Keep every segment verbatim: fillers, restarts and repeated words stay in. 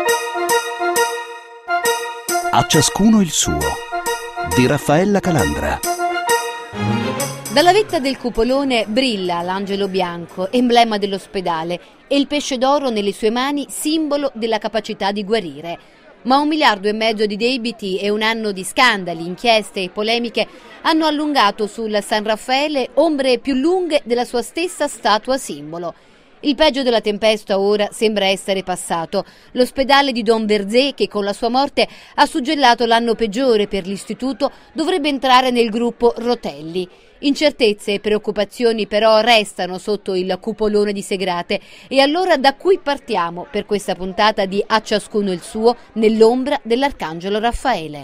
A ciascuno il suo, di Raffaella Calandra. Dalla vetta del cupolone brilla l'angelo bianco, emblema dell'ospedale, e il pesce d'oro nelle sue mani, simbolo della capacità di guarire. Ma un miliardo e mezzo di debiti e un anno di scandali, inchieste e polemiche hanno allungato sul San Raffaele ombre più lunghe della sua stessa statua simbolo. Il peggio della tempesta ora sembra essere passato. L'ospedale di Don Verzé, che con la sua morte ha suggellato l'anno peggiore per l'istituto, dovrebbe entrare nel gruppo Rotelli. Incertezze e preoccupazioni però restano sotto il cupolone di Segrate, e allora da cui partiamo per questa puntata di A ciascuno il suo, nell'ombra dell'Arcangelo Raffaele.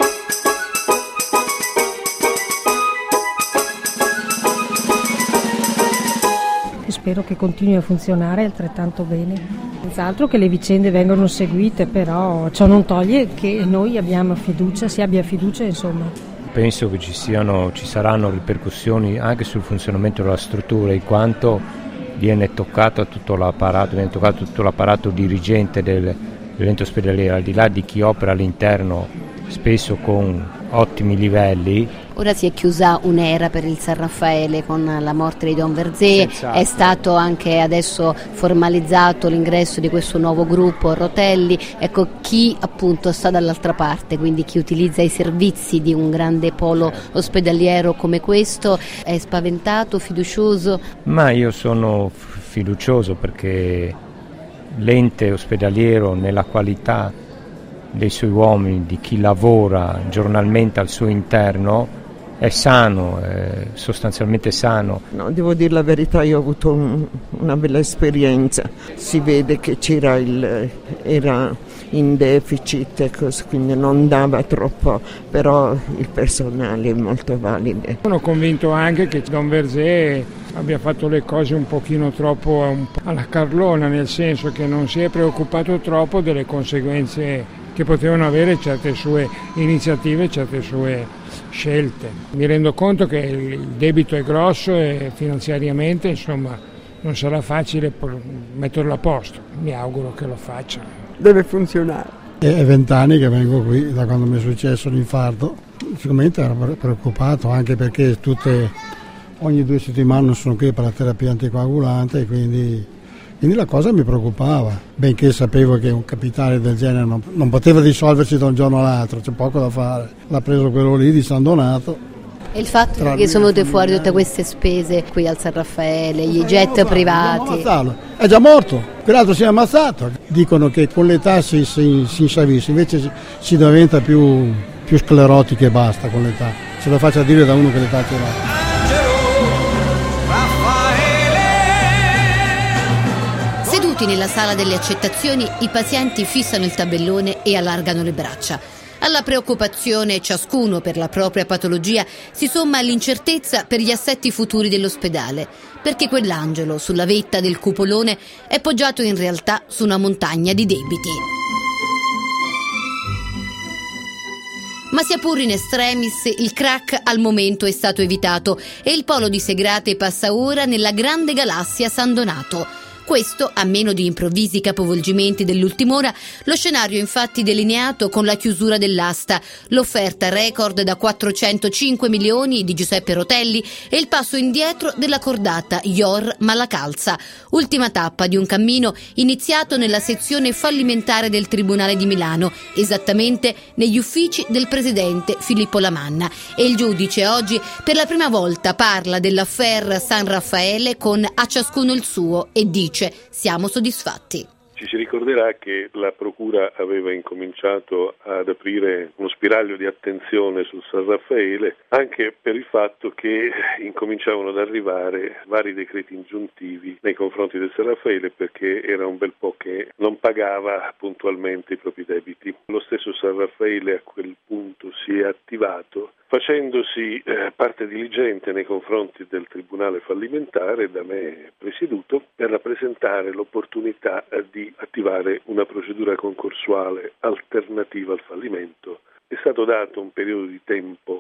Spero che continui a funzionare altrettanto bene. Senz'altro che le vicende vengano seguite, però ciò non toglie che noi abbiamo fiducia, si abbia fiducia, insomma. Penso che ci siano, ci saranno ripercussioni anche sul funzionamento della struttura, in quanto viene toccato tutto l'apparato, viene toccato tutto l'apparato dirigente del, dell'ente ospedaliero, al di là di chi opera all'interno, spesso con ottimi livelli. Ora si è chiusa un'era per il San Raffaele con la morte di Don Verzé, è stato anche adesso formalizzato l'ingresso di questo nuovo gruppo Rotelli. Ecco, chi appunto sta dall'altra parte, quindi chi utilizza i servizi di un grande polo ospedaliero come questo, è spaventato, fiducioso? Ma io sono fiducioso perché l'ente ospedaliero, nella qualità dei suoi uomini, di chi lavora giornalmente al suo interno, è sano, è sostanzialmente sano. No, devo dire la verità, io ho avuto un, una bella esperienza. Si vede che c'era il, era in deficit, così, quindi non dava troppo, però il personale è molto valido. Sono convinto anche che Don Verzé abbia fatto le cose un pochino troppo un po' alla Carlona, nel senso che non si è preoccupato troppo delle conseguenze che potevano avere certe sue iniziative, certe sue scelte. Mi rendo conto che il debito è grosso e finanziariamente, insomma, non sarà facile metterlo a posto. Mi auguro che lo faccia. Deve funzionare. È vent'anni che vengo qui, da quando mi è successo l'infarto. Sicuramente ero preoccupato, anche perché tutte, ogni due settimane sono qui per la terapia anticoagulante, e quindi... Quindi la cosa mi preoccupava, benché sapevo che un capitale del genere non, non poteva risolversi da un giorno all'altro, c'è poco da fare. L'ha preso quello lì di San Donato. E il fatto che sono venute fuori tutte queste spese qui al San Raffaele, gli jet privati. È già morto, quell'altro si è ammazzato. Dicono che con l'età si, si, si insavisce, invece si, si diventa più, più sclerotici e basta con l'età. Se lo faccia dire da uno che l'età ce l'ha. Nella sala delle accettazioni i pazienti fissano il tabellone e allargano le braccia. Alla preoccupazione ciascuno per la propria patologia si somma l'incertezza per gli assetti futuri dell'ospedale, perché quell'angelo sulla vetta del cupolone è poggiato in realtà su una montagna di debiti. Ma sia pur in extremis, il crack al momento è stato evitato e il polo di Segrate passa ora nella grande galassia San Donato. Questo, a meno di improvvisi capovolgimenti dell'ultima ora, lo scenario infatti delineato con la chiusura dell'asta, l'offerta record da quattrocentocinque milioni di Giuseppe Rotelli e il passo indietro della cordata Ior Malacalza, ultima tappa di un cammino iniziato nella sezione fallimentare del Tribunale di Milano, esattamente negli uffici del presidente Filippo Lamanna. E il giudice oggi per la prima volta parla dell'affaire San Raffaele con A ciascuno il suo e dice: siamo soddisfatti. Ci si ricorderà che la Procura aveva incominciato ad aprire uno spiraglio di attenzione sul San Raffaele, anche per il fatto che incominciavano ad arrivare vari decreti ingiuntivi nei confronti del San Raffaele, perché era un bel po' che non pagava puntualmente i propri debiti. Lo stesso San Raffaele a quel punto si è attivato, facendosi eh, parte diligente nei confronti del Tribunale fallimentare da me presieduto, per rappresentare l'opportunità eh, di attivare una procedura concorsuale alternativa al fallimento. È stato dato un periodo di tempo per poter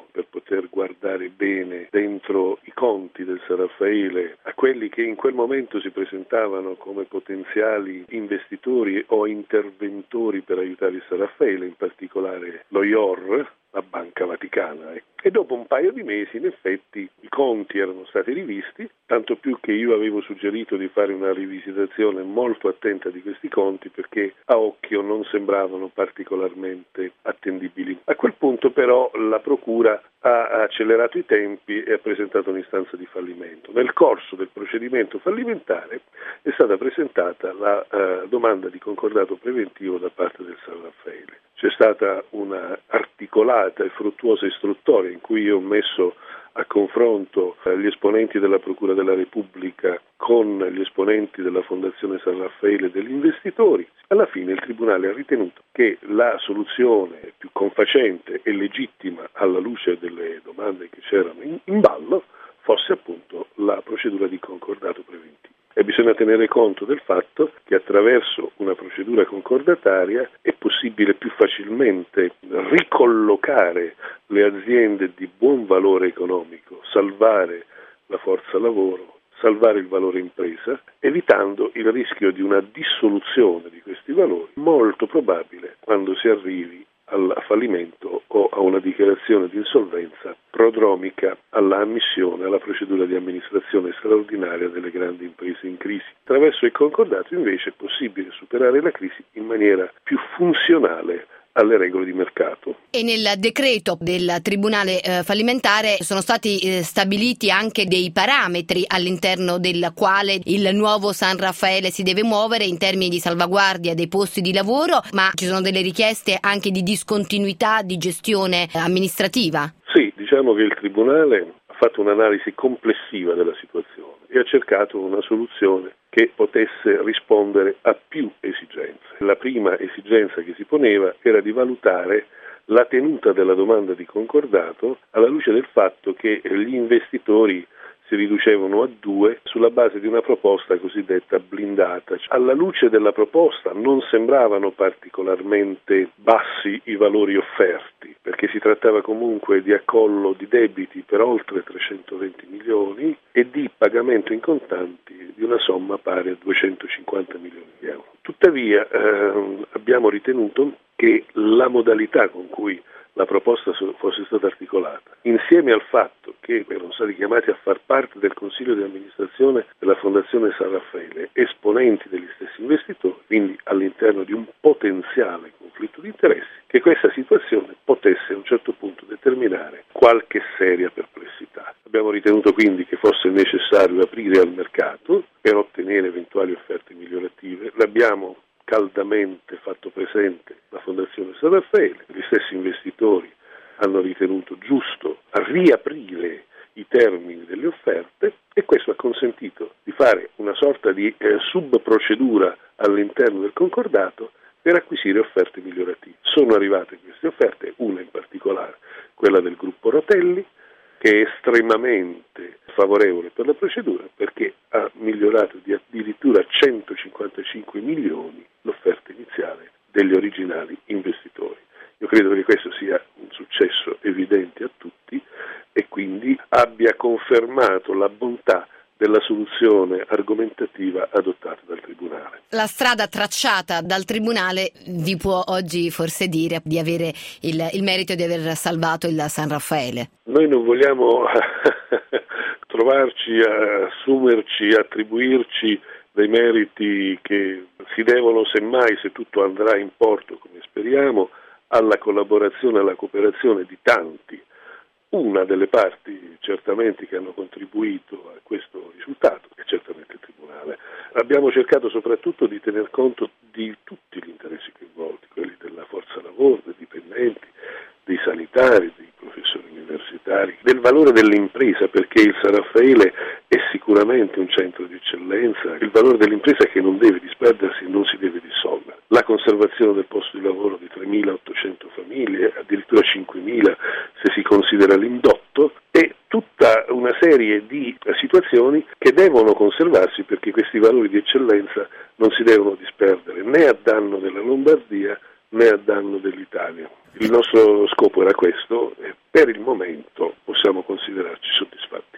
poter guardare bene dentro i conti del San Raffaele a quelli che in quel momento si presentavano come potenziali investitori o interventori per aiutare il San Raffaele, in particolare lo I O R, la Banca Vaticana. E dopo un paio di mesi in effetti i conti erano stati rivisti, tanto più che io avevo suggerito di fare una rivisitazione molto attenta di questi conti perché a occhio non sembravano particolarmente attendibili. A quel punto però la Procura ha accelerato i tempi e ha presentato un'istanza di fallimento. Nel corso del procedimento fallimentare è stata presentata la uh, domanda di concordato preventivo da parte del San Raffaele. C'è stata una articolata e fruttuosa istruttoria in cui io ho messo a confronto gli esponenti della Procura della Repubblica con gli esponenti della Fondazione San Raffaele e degli investitori. Alla fine il Tribunale ha ritenuto che la soluzione più confacente e legittima alla luce delle domande che c'erano in, in ballo fosse appunto la procedura di concordato preventivo. E bisogna tenere conto del fatto che attraverso una procedura concordataria è possibile più facilmente ricollocare le aziende di buon valore economico, salvare la forza lavoro, salvare il valore impresa, evitando il rischio di una dissoluzione di questi valori, molto probabile quando si arrivi al fallimento o a una dichiarazione di insolvenza prodromica alla ammissione alla procedura di amministrazione straordinaria delle grandi imprese in crisi. Attraverso il concordato invece è possibile superare la crisi in maniera più funzionale alle regole di mercato. E nel decreto del Tribunale eh, fallimentare sono stati eh, stabiliti anche dei parametri all'interno del quale il nuovo San Raffaele si deve muovere in termini di salvaguardia dei posti di lavoro, ma ci sono delle richieste anche di discontinuità di gestione amministrativa? Sì, diciamo che il Tribunale ha fatto un'analisi complessiva della situazione e ha cercato una soluzione che potesse rispondere a più esigenze. La prima esigenza che si poneva era di valutare la tenuta della domanda di concordato alla luce del fatto che gli investitori si riducevano a due sulla base di una proposta cosiddetta blindata. Alla luce della proposta non sembravano particolarmente bassi i valori offerti, perché si trattava comunque di accollo di debiti per oltre trecentoventi milioni e di pagamento in contanti di una somma pari a duecentocinquanta milioni di euro. Tuttavia ehm, abbiamo ritenuto che la modalità con cui la proposta fosse stata articolata, insieme al fatto che erano stati chiamati a far parte del Consiglio di amministrazione della Fondazione San Raffaele esponenti degli stessi investitori, quindi all'interno di un potenziale conflitto di interessi, che questa situazione potesse a un certo punto determinare qualche seria perplessità. Abbiamo ritenuto quindi che fosse necessario aprire al mercato per ottenere eventuali offerte migliorative. L'abbiamo caldamente fatto presente la Fondazione San Raffaele, gli stessi investitori hanno ritenuto giusto riaprire i termini delle offerte e questo ha consentito di fare una sorta di eh, subprocedura all'interno del concordato per acquisire offerte migliorative. Sono arrivate queste offerte, una in particolare, quella del gruppo Rotelli, che è estremamente favorevole per la procedura perché ha migliorato di addirittura centocinquantacinque milioni l'offerta iniziale degli originali investitori. Io credo che questo sia un successo evidente a tutti e quindi abbia confermato la bontà della soluzione argomentativa adottata dal Tribunale. La strada tracciata dal Tribunale vi può oggi forse dire di avere il, il merito di aver salvato il San Raffaele? Noi non vogliamo trovarci a assumerci, attribuirci dei meriti che si devono semmai, se tutto andrà in porto come speriamo, alla collaborazione e alla cooperazione di tanti. Una delle parti certamente che hanno contribuito a questo risultato è certamente il Tribunale. Abbiamo cercato soprattutto di tener conto di tutti gli interessi coinvolti, quelli della forza lavoro, dei dipendenti, dei sanitari, dei professori universitari, del valore dell'impresa, perché il San Raffaele è sicuramente un centro di eccellenza, il valore dell'impresa che non deve disperdersi e non si deve dissolvere. La conservazione del posto di lavoro di tremilaottocento famiglie, addirittura cinquemila se si considera l'indotto, e tutta una serie di situazioni che devono conservarsi perché questi valori di eccellenza non si devono disperdere né a danno della Lombardia né a danno dell'Italia. Il nostro scopo era questo e per il momento possiamo considerarci soddisfatti.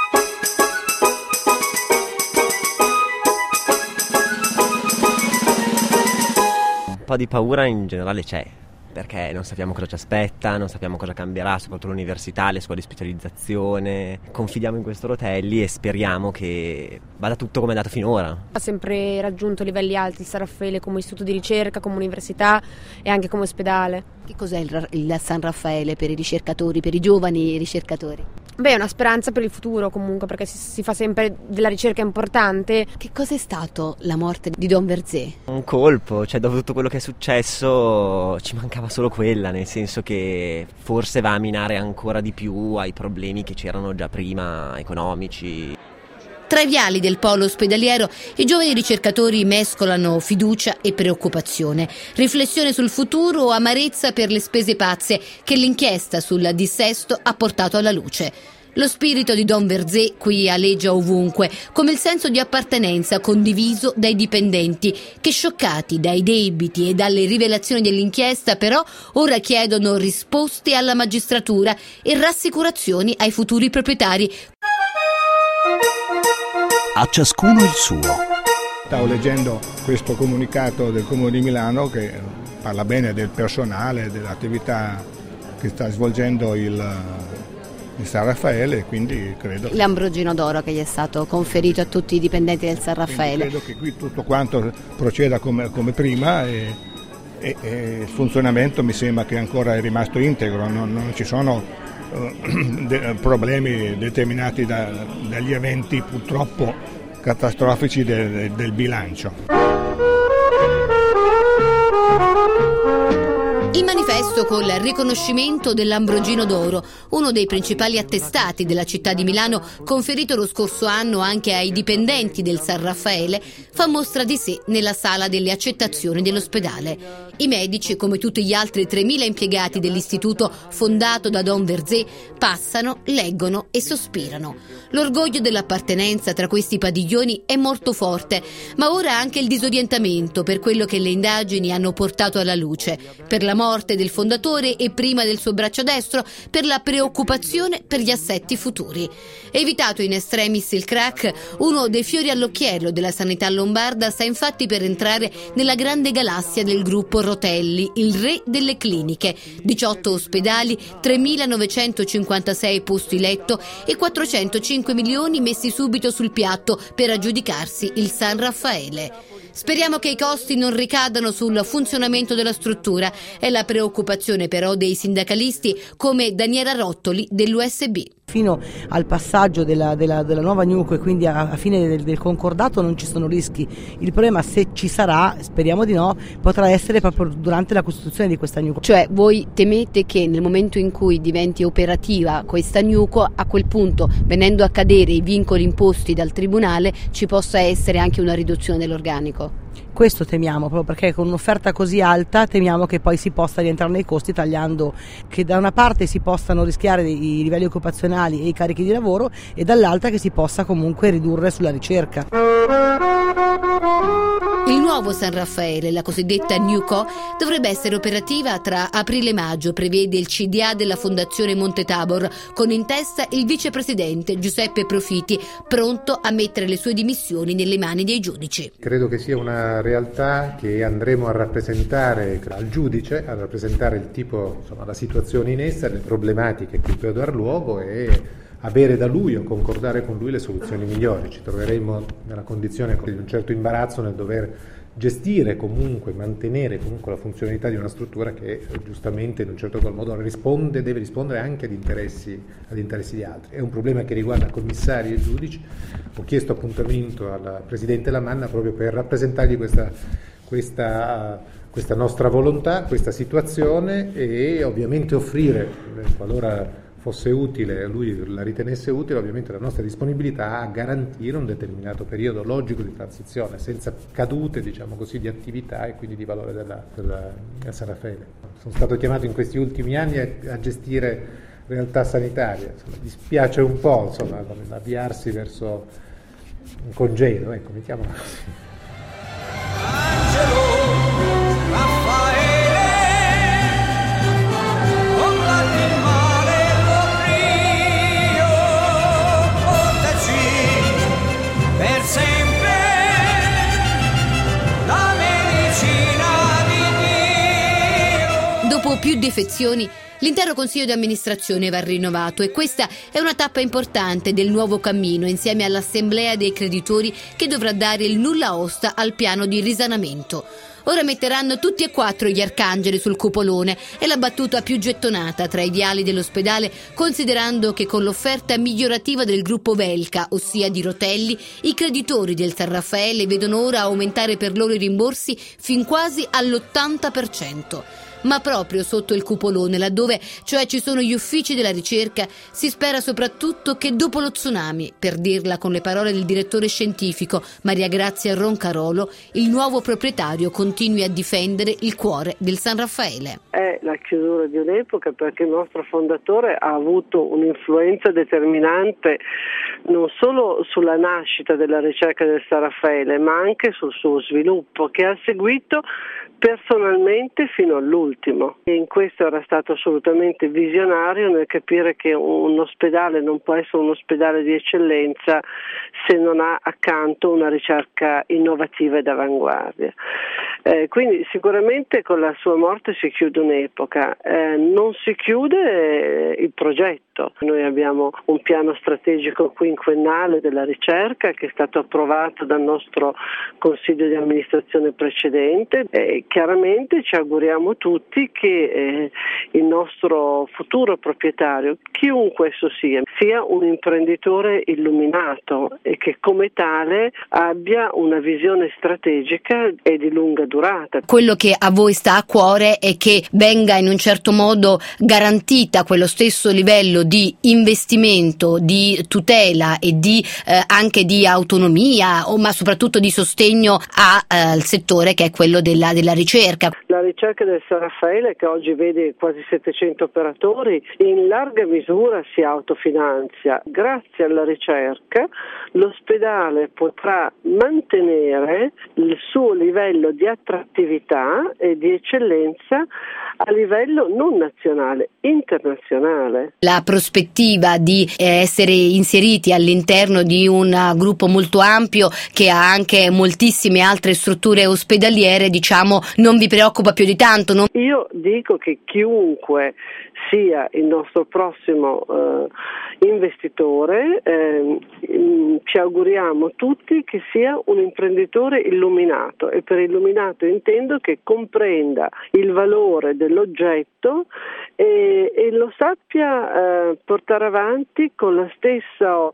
Un po' di paura in generale c'è, perché non sappiamo cosa ci aspetta, non sappiamo cosa cambierà, soprattutto l'università, le scuole di specializzazione. Confidiamo in questo Rotelli e speriamo che vada tutto come è andato finora. Ha sempre raggiunto livelli alti il San Raffaele come istituto di ricerca, come università e anche come ospedale. Che cos'è il, il San Raffaele per i ricercatori, per i giovani ricercatori? Beh, è una speranza per il futuro comunque, perché si, si fa sempre della ricerca importante. Che cosa è stato la morte di Don Verzé? Un colpo, cioè dopo tutto quello che è successo ci mancava solo quella, nel senso che forse va a minare ancora di più ai problemi che c'erano già prima, economici. Tra i viali del polo ospedaliero i giovani ricercatori mescolano fiducia e preoccupazione, riflessione sul futuro o amarezza per le spese pazze che l'inchiesta sul dissesto ha portato alla luce. Lo spirito di Don Verzé qui aleggia ovunque, come il senso di appartenenza condiviso dai dipendenti, che scioccati dai debiti e dalle rivelazioni dell'inchiesta però ora chiedono risposte alla magistratura e rassicurazioni ai futuri proprietari. A ciascuno il suo. Stavo leggendo questo comunicato del Comune di Milano che parla bene del personale, dell'attività che sta svolgendo il, il San Raffaele, quindi credo... L'Ambrogino d'Oro che gli è stato conferito a tutti i dipendenti del San Raffaele. Quindi credo che qui tutto quanto proceda come, come prima e, e, e il funzionamento mi sembra che ancora è rimasto integro, non, non ci sono... De, problemi determinati da, dagli eventi purtroppo catastrofici del, del bilancio. Il manifesto col riconoscimento dell'Ambrogino d'Oro, uno dei principali attestati della città di Milano, conferito lo scorso anno anche ai dipendenti del San Raffaele, fa mostra di sé nella sala delle accettazioni dell'ospedale. I medici, come tutti gli altri tremila impiegati dell'istituto fondato da Don Verzé, passano, leggono e sospirano. L'orgoglio dell'appartenenza tra questi padiglioni è molto forte, ma ora anche il disorientamento per quello che le indagini hanno portato alla luce, per la morte del fondatore e prima del suo braccio destro, per la preoccupazione per gli assetti futuri. Evitato in extremis il crack, uno dei fiori all'occhiello della sanità lombarda sta infatti per entrare nella grande galassia del gruppo Rotelli, il re delle cliniche, diciotto ospedali, tremilanovecentocinquantasei posti letto e quattrocentocinque milioni messi subito sul piatto per aggiudicarsi il San Raffaele. Speriamo che i costi non ricadano sul funzionamento della struttura, è la preoccupazione però dei sindacalisti come Daniela Rottoli dell'U S B. Fino al passaggio della, della, della nuova Nuco e quindi a, a fine del, del concordato non ci sono rischi. Il problema, se ci sarà, speriamo di no, potrà essere proprio durante la costituzione di questa Nuco. Cioè voi temete che nel momento in cui diventi operativa questa Nuco, a quel punto, venendo a cadere i vincoli imposti dal Tribunale, ci possa essere anche una riduzione dell'organico? Questo temiamo, proprio perché con un'offerta così alta temiamo che poi si possa rientrare nei costi tagliando, che da una parte si possano rischiare i livelli occupazionali e i carichi di lavoro e dall'altra che si possa comunque ridurre sulla ricerca. Il nuovo San Raffaele, la cosiddetta Nuco, dovrebbe essere operativa tra aprile e maggio, prevede il C D A della Fondazione Monte Tabor, con in testa il vicepresidente Giuseppe Profiti, pronto a mettere le sue dimissioni nelle mani dei giudici. Credo che sia una realtà che andremo a rappresentare al giudice, a rappresentare il tipo, insomma, la situazione in essa, le problematiche che può dar luogo e avere da lui o concordare con lui le soluzioni migliori. Ci troveremo nella condizione di un certo imbarazzo nel dover gestire comunque, mantenere comunque la funzionalità di una struttura che giustamente in un certo qual modo risponde, deve rispondere anche ad interessi, ad interessi di altri. È un problema che riguarda commissari e giudici. Ho chiesto appuntamento al Presidente Lamanna proprio per rappresentargli questa, questa, questa nostra volontà, questa situazione e ovviamente offrire, qualora fosse utile, lui la ritenesse utile, ovviamente la nostra disponibilità a garantire un determinato periodo logico di transizione, senza cadute, diciamo così, di attività e quindi di valore della, della, della San Raffaele. Sono stato chiamato in questi ultimi anni a, a gestire realtà sanitarie, insomma, dispiace un po', insomma, avviarsi verso un congedo, ecco, mettiamola così. Angelo Raffaele Dopo più defezioni, l'intero consiglio di amministrazione va rinnovato e questa è una tappa importante del nuovo cammino insieme all'assemblea dei creditori che dovrà dare il nulla osta al piano di risanamento. Ora metteranno tutti e quattro gli arcangeli sul cupolone, è la battuta più gettonata tra i viali dell'ospedale, considerando che con l'offerta migliorativa del gruppo Velka, ossia di Rotelli, i creditori del San Raffaele vedono ora aumentare per loro i rimborsi fin quasi all'ottanta per cento. Ma proprio sotto il cupolone, laddove cioè ci sono gli uffici della ricerca, si spera soprattutto che dopo lo tsunami, per dirla con le parole del direttore scientifico Maria Grazia Roncarolo, il nuovo proprietario continui a difendere il cuore del San Raffaele. È la chiusura di un'epoca perché il nostro fondatore ha avuto un'influenza determinante non solo sulla nascita della ricerca del San Raffaele, ma anche sul suo sviluppo, che ha seguito personalmente fino all'ultimo, e in questo era stato assolutamente visionario nel capire che un ospedale non può essere un ospedale di eccellenza se non ha accanto una ricerca innovativa e d'avanguardia. Eh, quindi sicuramente con la sua morte si chiude un'epoca, eh, non si chiude il progetto. Noi abbiamo un piano strategico quinquennale della ricerca che è stato approvato dal nostro consiglio di amministrazione precedente e chiaramente ci auguriamo tutti che eh, il nostro futuro proprietario, chiunque esso sia, sia un imprenditore illuminato e che come tale abbia una visione strategica e di lunga durata. Quello che a voi sta a cuore è che venga in un certo modo garantita quello stesso livello di investimento, di tutela e di eh, anche di autonomia, o, ma soprattutto di sostegno a, eh, al settore che è quello della, della ricerca. La ricerca del San Raffaele, che oggi vede quasi settecento operatori, in larga misura si autofinanzia. Grazie alla ricerca l'ospedale potrà mantenere il suo livello di attrattività e di eccellenza a livello non nazionale, internazionale. La prospettiva di essere inseriti all'interno di un gruppo molto ampio che ha anche moltissime altre strutture ospedaliere, diciamo, non vi preoccupa più di tanto? Non... Io dico che chiunque sia il nostro prossimo eh, investitore, eh, ci auguriamo tutti che sia un imprenditore illuminato, e per illuminato intendo che comprenda il valore dell'oggetto e, e lo sappia eh, portare avanti con lo stesso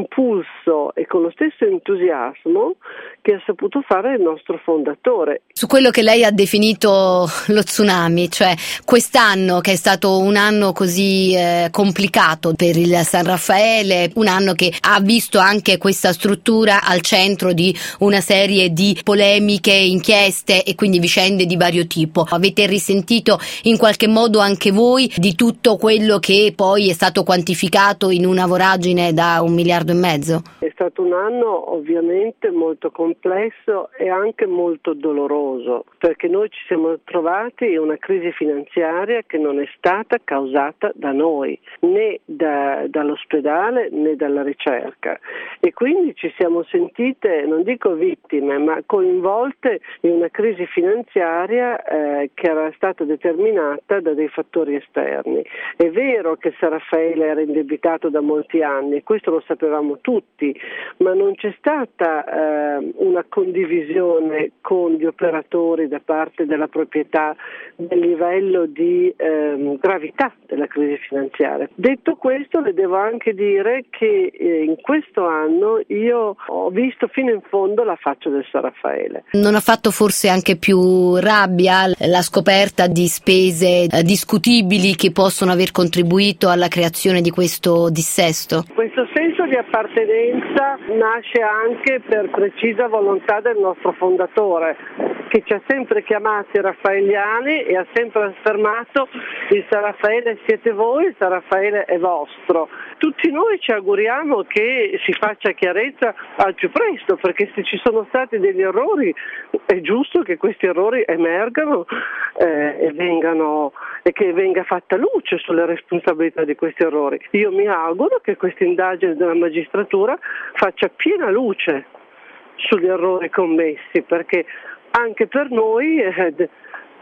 impulso e con lo stesso entusiasmo che ha saputo fare il nostro fondatore. Su quello che lei ha definito lo tsunami, cioè quest'anno che è stato un anno così eh, complicato per il San Raffaele, un anno che ha visto anche questa struttura al centro di una serie di polemiche, inchieste e quindi vicende di vario tipo. Avete risentito in qualche modo anche voi di tutto quello che poi è stato quantificato in una voragine da un miliardo e mezzo? È stato un anno ovviamente molto complesso e anche molto doloroso, perché noi ci siamo trovati in una crisi finanziaria che non è stata causata da noi, né da, dall'ospedale né dalla ricerca, e quindi ci siamo sentite, non dico vittime, ma coinvolte in una crisi finanziaria eh, che era stata determinata da dei fattori esterni. È vero che San Raffaele era indebitato da molti anni, questo lo sapevamo tutti, ma non c'è stata eh, una condivisione con gli operatori da parte della proprietà del livello di eh, gravità della crisi finanziaria. Detto questo, le devo anche dire che eh, in questo anno io ho visto fino in fondo la faccia del San Raffaele. Non ha fatto forse anche più rabbia la scoperta di spese eh, discutibili che possono aver contribuito alla creazione di questo dissesto? Questo senso di appartenenza nasce anche per precisa volontà del nostro fondatore, che ci ha sempre chiamati raffaeliani e ha sempre affermato: il San Raffaele siete voi, il San Raffaele è vostro. Tutti noi ci auguriamo che si faccia chiarezza al più presto, perché se ci sono stati degli errori è giusto che questi errori emergano eh, e vengano e che venga fatta luce sulle responsabilità di questi errori. Io mi auguro che questa indagine della magistratura faccia piena luce sugli errori commessi, perché anche per noi eh,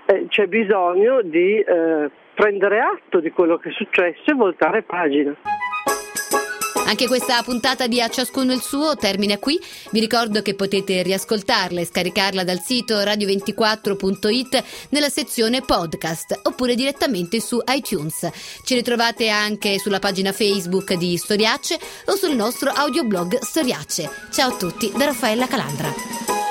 eh, c'è bisogno di eh, prendere atto di quello che è successo e voltare pagina. Anche questa puntata di A Ciascuno il Suo termina qui. Vi ricordo che potete riascoltarla e scaricarla dal sito radio ventiquattro punto it nella sezione podcast oppure direttamente su iTunes. Ci ritrovate anche sulla pagina Facebook di Storiacce o sul nostro audioblog Storiacce. Ciao a tutti da Raffaella Calandra.